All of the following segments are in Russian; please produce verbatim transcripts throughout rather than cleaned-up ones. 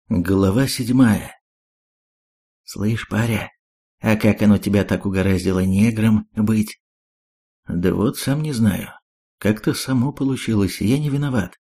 Глава седьмая. «Слышь, паря, а как оно тебя так угораздило негром быть?» «Да вот сам не знаю. Как-то само получилось, я не виноват».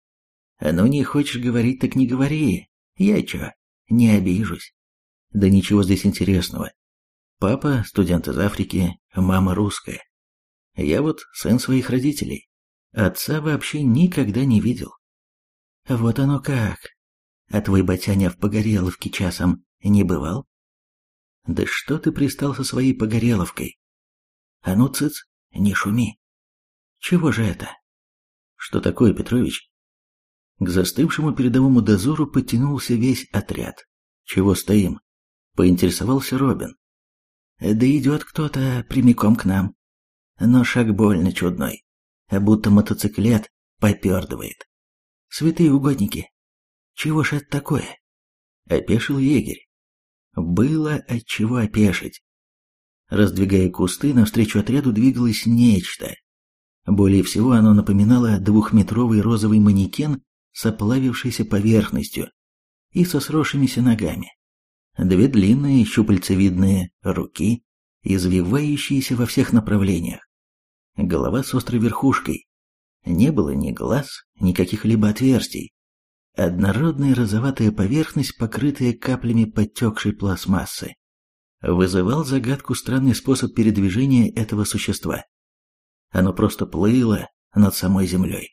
«А ну не хочешь говорить, так не говори. Я чё, не обижусь. Да ничего здесь интересного. Папа студент из Африки, мама русская. Я вот сын своих родителей. Отца вообще никогда не видел». «Вот оно как. А твой батяня в Погореловке часом не бывал?» «Да что ты пристал со своей Погореловкой? А ну, цыц, не шуми. Чего же это?» «Что такое, Петрович?» К застывшему передовому дозору подтянулся весь отряд. «Чего стоим?» — поинтересовался Робин. «Да идет кто-то прямиком к нам. Но шаг больно чудной, будто мотоциклет попердывает. Святые угодники, чего ж это такое?» Опешил егерь. Было отчего опешить. Раздвигая кусты, навстречу отряду двигалось нечто. Более всего оно напоминало двухметровый розовый манекен с оплавившейся поверхностью и со сросшимися ногами. Две длинные щупальцевидные руки, извивающиеся во всех направлениях. Голова с острой верхушкой. Не было ни глаз, ни каких-либо отверстий. Однородная розоватая поверхность, покрытая каплями подтекшей пластмассы. Вызывал загадку странный способ передвижения этого существа. Оно просто плыло над самой землей.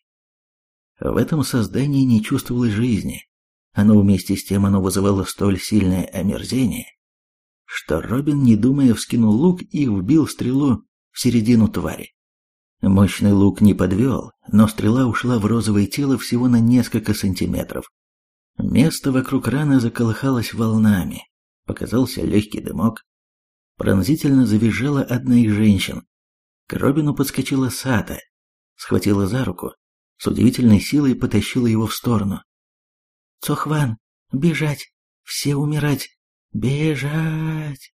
В этом создании не чувствовалось жизни, но вместе с тем оно вызывало столь сильное омерзение, что Робин, не думая, вскинул лук и вбил стрелу в середину твари. Мощный лук не подвел, но стрела ушла в розовое тело всего на несколько сантиметров. Место вокруг раны заколыхалось волнами, показался легкий дымок. Пронзительно завизжала одна из женщин. К Робину подскочила Сата, схватила за руку, с удивительной силой потащила его в сторону. «Цохван, бежать! Все умирать! Бежать!»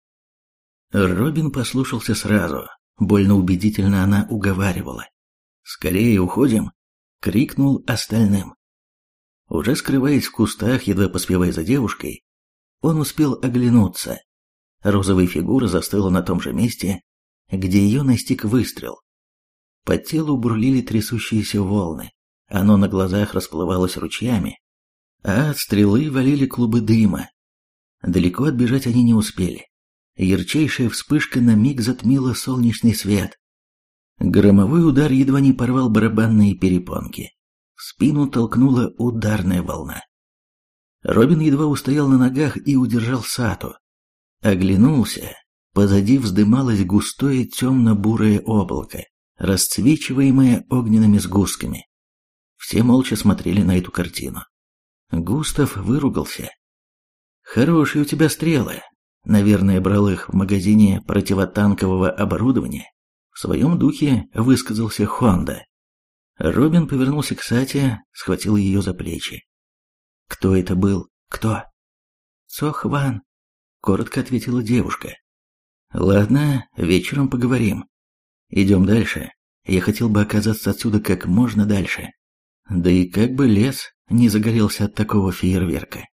Робин послушался сразу. Больно убедительно она уговаривала. «Скорее уходим!» — крикнул остальным. Уже скрываясь в кустах, едва поспевая за девушкой, он успел оглянуться. Розовая фигура застыла на том же месте, где ее настиг выстрел. По телу бурлили трясущиеся волны, оно на глазах расплывалось ручьями, а от стрелы валили клубы дыма. Далеко отбежать они не успели. Ярчайшая вспышка на миг затмила солнечный свет. Громовой удар едва не порвал барабанные перепонки. В спину толкнула ударная волна. Робин едва устоял на ногах и удержал Сату. Оглянулся. Позади вздымалось густое темно-бурое облако, расцвечиваемое огненными сгустками. Все молча смотрели на эту картину. Густав выругался. «Хорошие у тебя стрелы. Наверное, брал их в магазине противотанкового оборудования». В своем духе высказался Хонда. Робин повернулся к Сате, схватил ее за плечи. «Кто это был? Кто?» «Цохван», — коротко ответила девушка. «Ладно, вечером поговорим. Идем дальше. Я хотел бы оказаться отсюда как можно дальше. Да и как бы лес не загорелся от такого фейерверка».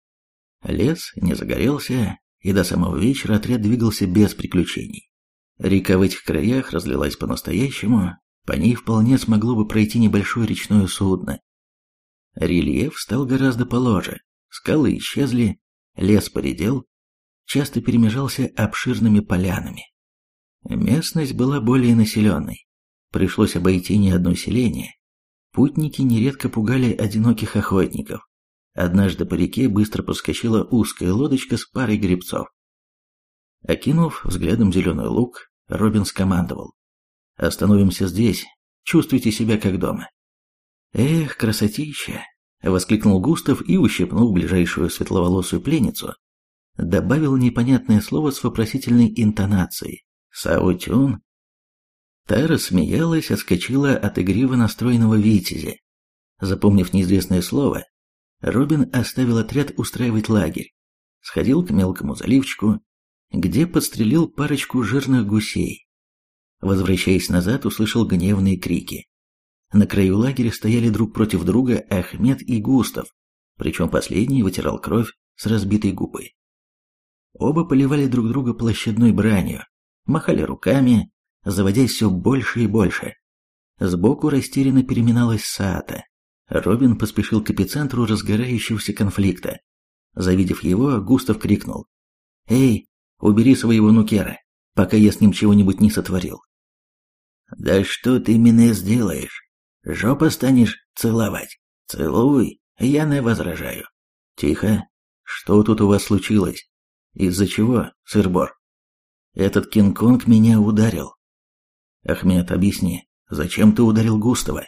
Лес не загорелся, и до самого вечера отряд двигался без приключений. Река в этих краях разлилась по-настоящему, по ней вполне смогло бы пройти небольшое речное судно. Рельеф стал гораздо положе, скалы исчезли, лес поредел, часто перемежался обширными полянами. Местность была более населенной, пришлось обойти не одно селение. Путники нередко пугали одиноких охотников. Однажды по реке быстро проскочила узкая лодочка с парой гребцов. Окинув взглядом зеленый луг, Робин скомандовал: «Остановимся здесь, чувствуйте себя как дома». «Эх, красотища!» — воскликнул Густав и, ущипнув ближайшую светловолосую пленницу, добавил непонятное слово с вопросительной интонацией: «Саутюн». Та рассмеялась, отскочила от игриво настроенного витязя. Запомнив неизвестное слово, Робин оставил отряд устраивать лагерь, сходил к мелкому заливчику, где подстрелил парочку жирных гусей. Возвращаясь назад, услышал гневные крики. На краю лагеря стояли друг против друга Ахмед и Густав. причем последний вытирал кровь с разбитой губы. Оба поливали друг друга площадной бранью, махали руками, заводясь все больше и больше. Сбоку растерянно переминалась Саата. Робин поспешил к эпицентру разгорающегося конфликта. Завидев его, Густав крикнул: «Эй, убери своего нукера, пока я с ним чего-нибудь не сотворил». «Да что ты мне сделаешь? Жопу станешь целовать? Целуй, я не возражаю». «Тихо. Что тут у вас случилось? Из-за чего, сыр-бор?» «Этот Кинг-Конг меня ударил». «Ахмед, объясни, зачем ты ударил Густава?»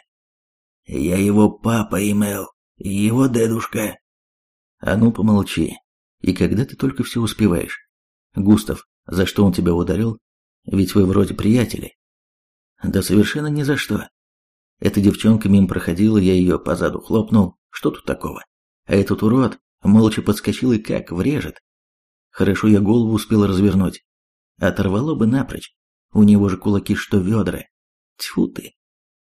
«Я его папа имел, его дедушка». «А ну помолчи. И когда ты только все успеваешь? Густав, за что он тебя ударил? Ведь вы вроде приятели». «Да совершенно ни за что. Эта девчонка мимо проходила, я ее по заду хлопнул. Что тут такого? А этот урод молча подскочил и как врежет. Хорошо я голову успел развернуть. Оторвало бы напрочь. У него же кулаки что ведра. Тьфу ты».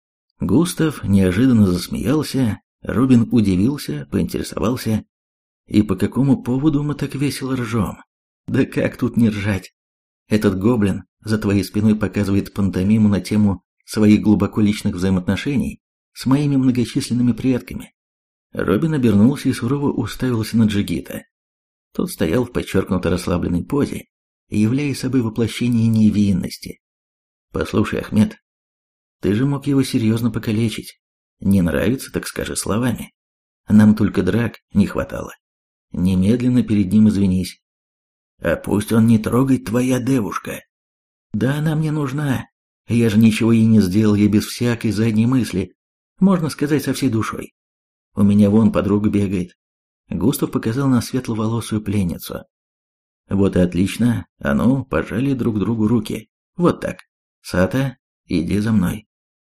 Густав неожиданно засмеялся, Робин удивился, поинтересовался: «И по какому поводу мы так весело ржем?» «Да как тут не ржать? Этот гоблин за твоей спиной показывает пантомиму на тему своих глубоко личных взаимоотношений с моими многочисленными предками». Робин обернулся и сурово уставился на Джигита. Тот стоял в подчеркнуто расслабленной позе, являя собой воплощение невинности. «Послушай, Ахмед, ты же мог его серьезно покалечить. Не нравится, так скажи словами. Нам только драк не хватало. Немедленно перед ним извинись». «А пусть он не трогает твоя девушка». «Да она мне нужна. Я же ничего ей не сделал, я без всякой задней мысли. Можно сказать, со всей душой. У меня вон подруга бегает». Густав показал на светловолосую пленницу. «Вот и отлично. А ну, пожали друг другу руки. Вот так. Саата, иди за мной».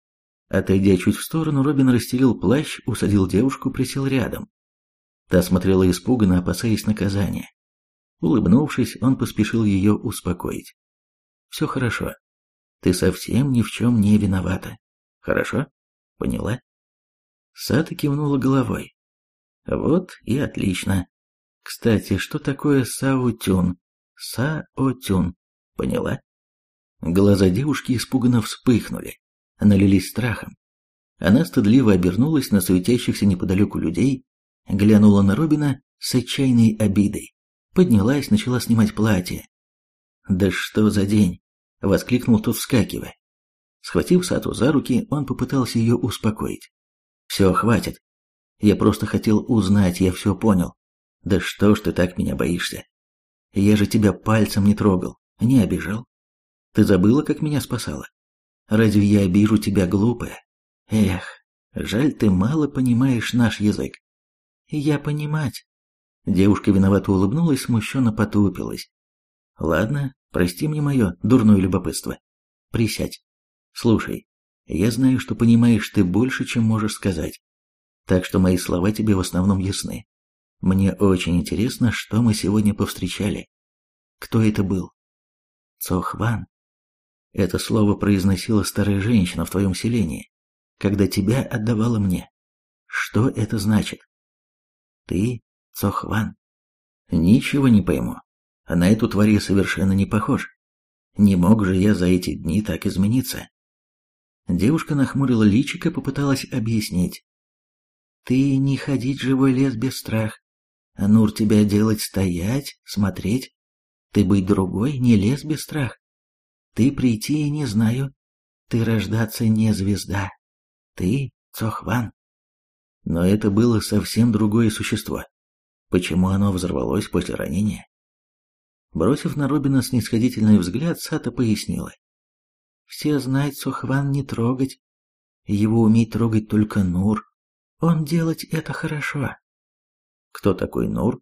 Отойдя чуть в сторону, Робин расстелил плащ, усадил девушку, присел рядом. Та смотрела испуганно, опасаясь наказания. Улыбнувшись, он поспешил ее успокоить. «Все хорошо. Ты совсем ни в чем не виновата. Хорошо? Поняла?» Саата кивнула головой. «Вот и отлично. Кстати, что такое Саотюн? Саотюн. Поняла?» Глаза девушки испуганно вспыхнули, налились страхом. Она стыдливо обернулась на суетящихся неподалеку людей, глянула на Робина с отчаянной обидой, поднялась, начала снимать платье. «Да что за день!» — воскликнул тот, вскакивая. Схватив Саату за руки, он попытался ее успокоить. «Все, хватит. Я просто хотел узнать, я все понял. Да что ж ты так меня боишься? Я же тебя пальцем не трогал, не обижал. Ты забыла, как меня спасала? Разве я обижу тебя, глупая? Эх, жаль, ты мало понимаешь наш язык». «Я понимать». Девушка виновато улыбнулась, смущенно потупилась. «Ладно, прости мне мое дурное любопытство. Присядь. Слушай, я знаю, что понимаешь ты больше, чем можешь сказать. Так что мои слова тебе в основном ясны. Мне очень интересно, что мы сегодня повстречали. Кто это был?» «Цохван. Это слово произносила старая женщина в твоем селении, когда тебя отдавала мне. Что это значит?» «Ты Цохван». «Ничего не пойму. На эту тварь я совершенно не похож. Не мог же я за эти дни так измениться». Девушка нахмурила личико, попыталась объяснить. «Ты не ходить в живой лес без страх. Нур тебя делать стоять, смотреть. Ты быть другой, не лес без страх. Ты прийти и не знаю. Ты рождаться не звезда. Ты Цохван». Но это было совсем другое существо. Почему оно взорвалось после ранения? Бросив на Робина снисходительный взгляд, Саата пояснила. «Все знать Цохван не трогать. Его уметь трогать только Нур. Он делать это хорошо». «Кто такой Нур?»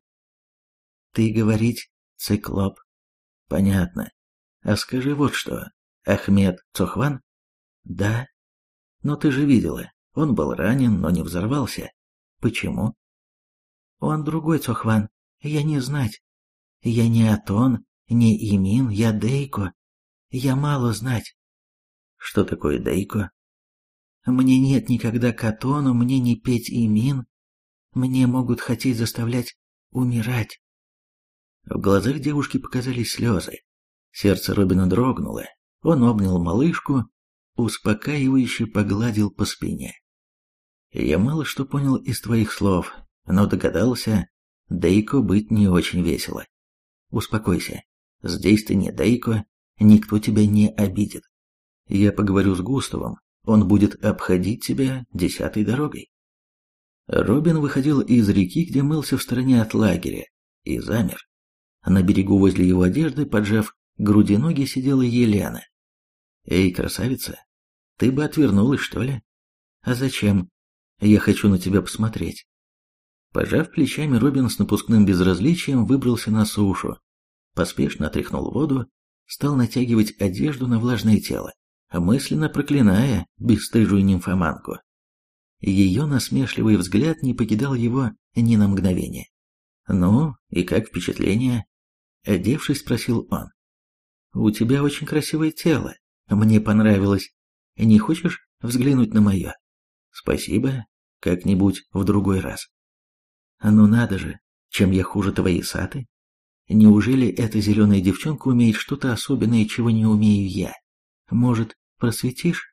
«Ты говорить циклоп». «Понятно. А скажи вот что. Ахмед Цохван?» «Да». «Но ты же видела, он был ранен, но не взорвался. Почему?» «Он другой Цохван. Я не знать. Я не Атон, не Имин, я Дейко. Я мало знать». «Что такое Дейко?» «Мне нет никогда к Атону, мне не петь Имин. мне могут хотеть заставлять умирать». В глазах девушки показались слезы. Сердце Робина дрогнуло. Он обнял малышку, успокаивающе погладил по спине. «Я мало что понял из твоих слов, но догадался, Дейко быть не очень весело. Успокойся, здесь ты не Дейко, никто тебя не обидит. Я поговорю с Густавом, он будет обходить тебя десятой дорогой». Робин выходил из реки, где мылся в стороне от лагеря, и замер. На берегу возле его одежды, поджав груди ноги, сидела Елена. «Эй, красавица, ты бы отвернулась, что ли?» «А зачем? Я хочу на тебя посмотреть». Пожав плечами, Робин с напускным безразличием выбрался на сушу, поспешно отряхнул воду, стал натягивать одежду на влажное тело, мысленно проклиная бесстыжую нимфоманку. Ее насмешливый взгляд не покидал его ни на мгновение. «Ну, и как впечатление?» — одевшись, спросил он. «У тебя очень красивое тело. Мне понравилось. Не хочешь взглянуть на мое?» «Спасибо. Как-нибудь в другой раз». «Ну надо же, чем я хуже твоей Саты? Неужели эта зеленая девчонка умеет что-то особенное, чего не умею я? Может, просветишь?»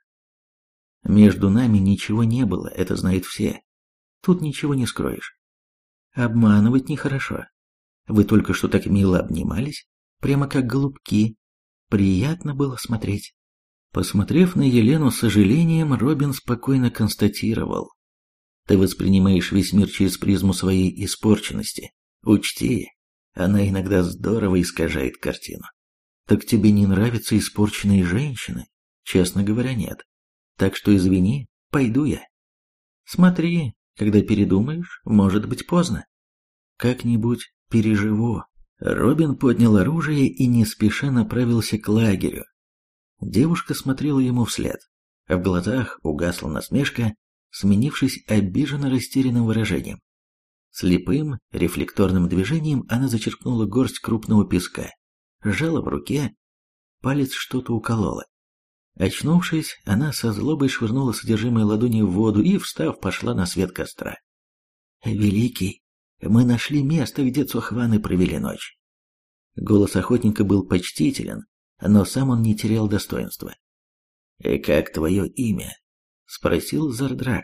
«Между нами ничего не было, это знают все. Тут ничего не скроешь. Обманывать нехорошо. Вы только что так мило обнимались, прямо как голубки. Приятно было смотреть». Посмотрев на Елену с сожалением, Робин спокойно констатировал: «Ты воспринимаешь весь мир через призму своей испорченности. Учти, она иногда здорово искажает картину». «Так тебе не нравятся испорченные женщины?» «Честно говоря, нет. Так что извини, пойду я». «Смотри, когда передумаешь, может быть поздно». «Как-нибудь переживу». Робин поднял оружие и не спеша направился к лагерю. Девушка смотрела ему вслед. В глазах угасла насмешка, сменившись обиженно растерянным выражением. Слепым, рефлекторным движением она зачерпнула горсть крупного песка, сжала в руке, палец что-то уколола. Очнувшись, она со злобой швырнула содержимое ладони в воду и, встав, пошла на свет костра. «Великий, мы нашли место, где цохваны провели ночь». Голос охотника был почтителен, но сам он не терял достоинства. «И как твое имя?» — спросил Зардрак.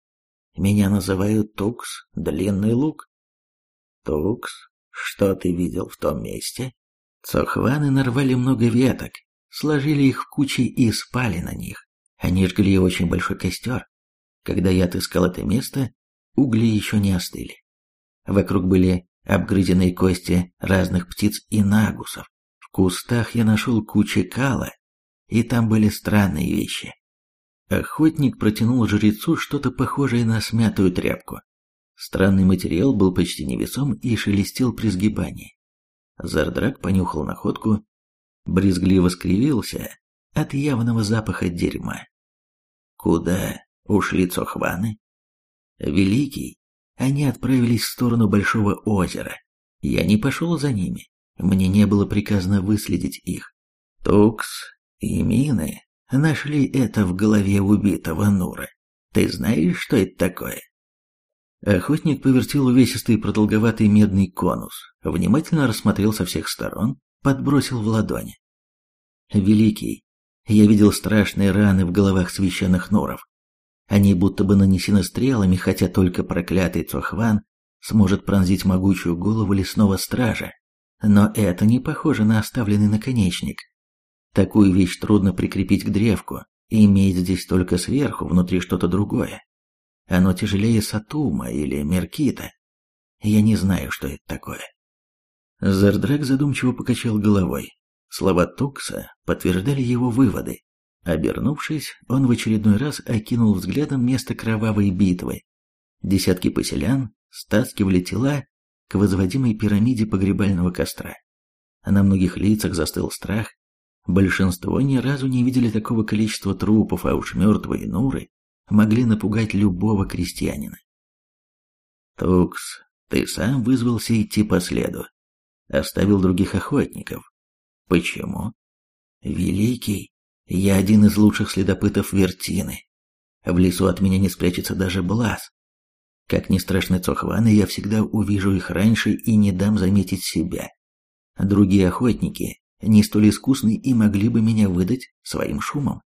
«Меня называют Тукс, Длинный Лук». «Тукс, что ты видел в том месте?» Цохваны нарвали много веток, сложили их в кучи и спали на них. Они жгли очень большой костер. Когда я отыскал это место, угли еще не остыли. Вокруг были обгрызенные кости разных птиц и нагусов. В кустах я нашел кучу кала, и там были странные вещи. Охотник протянул жрецу что-то похожее на смятую тряпку. Странный материал был почти невесом и шелестел при сгибании. Зардрак понюхал находку, брезгливо скривился от явного запаха дерьма. «Куда ушли цохваны?» «Великий, они отправились в сторону Большого озера. Я не пошел за ними. Мне не было приказано выследить их. Тукс и Мины нашли это в голове убитого Нура. Ты знаешь, что это такое?» Охотник повертел увесистый продолговатый медный конус, внимательно рассмотрел со всех сторон, подбросил в ладони. «Великий, я видел страшные раны в головах священных Нуров. Они будто бы нанесены стрелами, хотя только проклятый Цохван сможет пронзить могучую голову лесного стража. Но это не похоже на оставленный наконечник. Такую вещь трудно прикрепить к древку, и иметь здесь только сверху, внутри что-то другое. Оно тяжелее сатума или меркита. Я не знаю, что это такое». Зардрак задумчиво покачал головой. Слова Тукса подтверждали его выводы. Обернувшись, он в очередной раз окинул взглядом место кровавой битвы. Десятки поселян стаскивали тела к возводимой пирамиде погребального костра. На многих лицах застыл страх. Большинство ни разу не видели такого количества трупов, а уж мертвые нуры могли напугать любого крестьянина. «Тукс, ты сам вызвался идти по следу. Оставил других охотников. Почему?» «Великий, я один из лучших следопытов Вертины. В лесу от меня не спрячется даже Блаз. Как ни страшны цохваны, я всегда увижу их раньше и не дам заметить себя. Другие охотники не столь искусны и могли бы меня выдать своим шумом.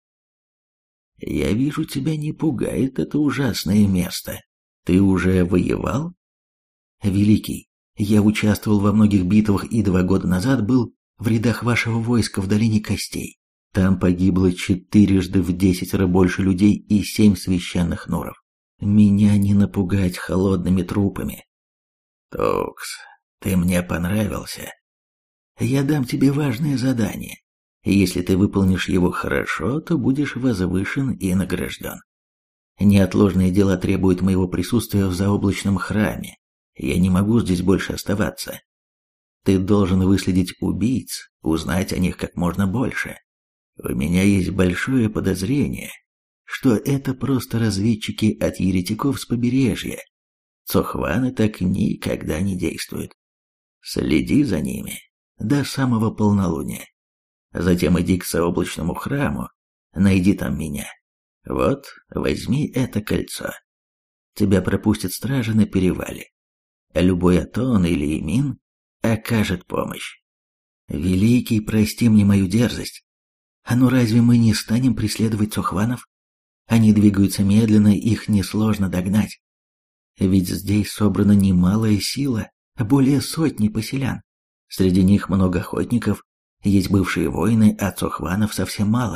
Я вижу, тебя не пугает это ужасное место. Ты уже воевал? Великий, я участвовал во многих битвах и два года назад был в рядах вашего войска в долине Костей. Там погибло четырежды в десятеро больше людей и семь священных нуров. Меня не напугать холодными трупами. Тукс, ты мне понравился. Я дам тебе важное задание. Если ты выполнишь его хорошо, то будешь возвышен и награжден. Неотложные дела требуют моего присутствия в заоблачном храме. Я не могу здесь больше оставаться. Ты должен выследить убийц, узнать о них как можно больше. У меня есть большое подозрение, что это просто разведчики от еретиков с побережья. Цохваны так никогда не действуют. Следи за ними до самого полнолуния. Затем иди к заоблачному храму, найди там меня. Вот, возьми это кольцо. Тебя пропустят стражи на перевале. Любой Атон или Имин окажет помощь. Великий, прости мне мою дерзость. А ну разве мы не станем преследовать цохванов? Они двигаются медленно, их несложно догнать. Ведь здесь собрана немалая сила, более сотни поселян. Среди них много охотников, есть бывшие воины, а цохванов совсем мало.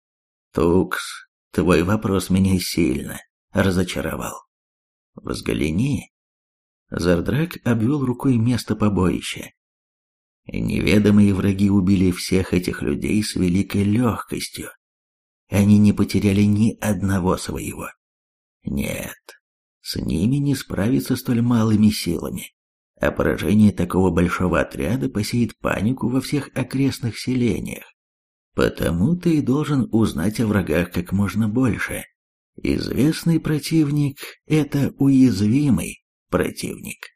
Тукс, твой вопрос меня сильно разочаровал. Взгляни. Зардрак обвел рукой место побоища. Неведомые враги убили всех этих людей с великой легкостью. Они не потеряли ни одного своего. Нет, с ними не справиться столь малыми силами. А поражение такого большого отряда посеет панику во всех окрестных селениях. Потому ты и должен узнать о врагах как можно больше. Известный противник – это уязвимый противник.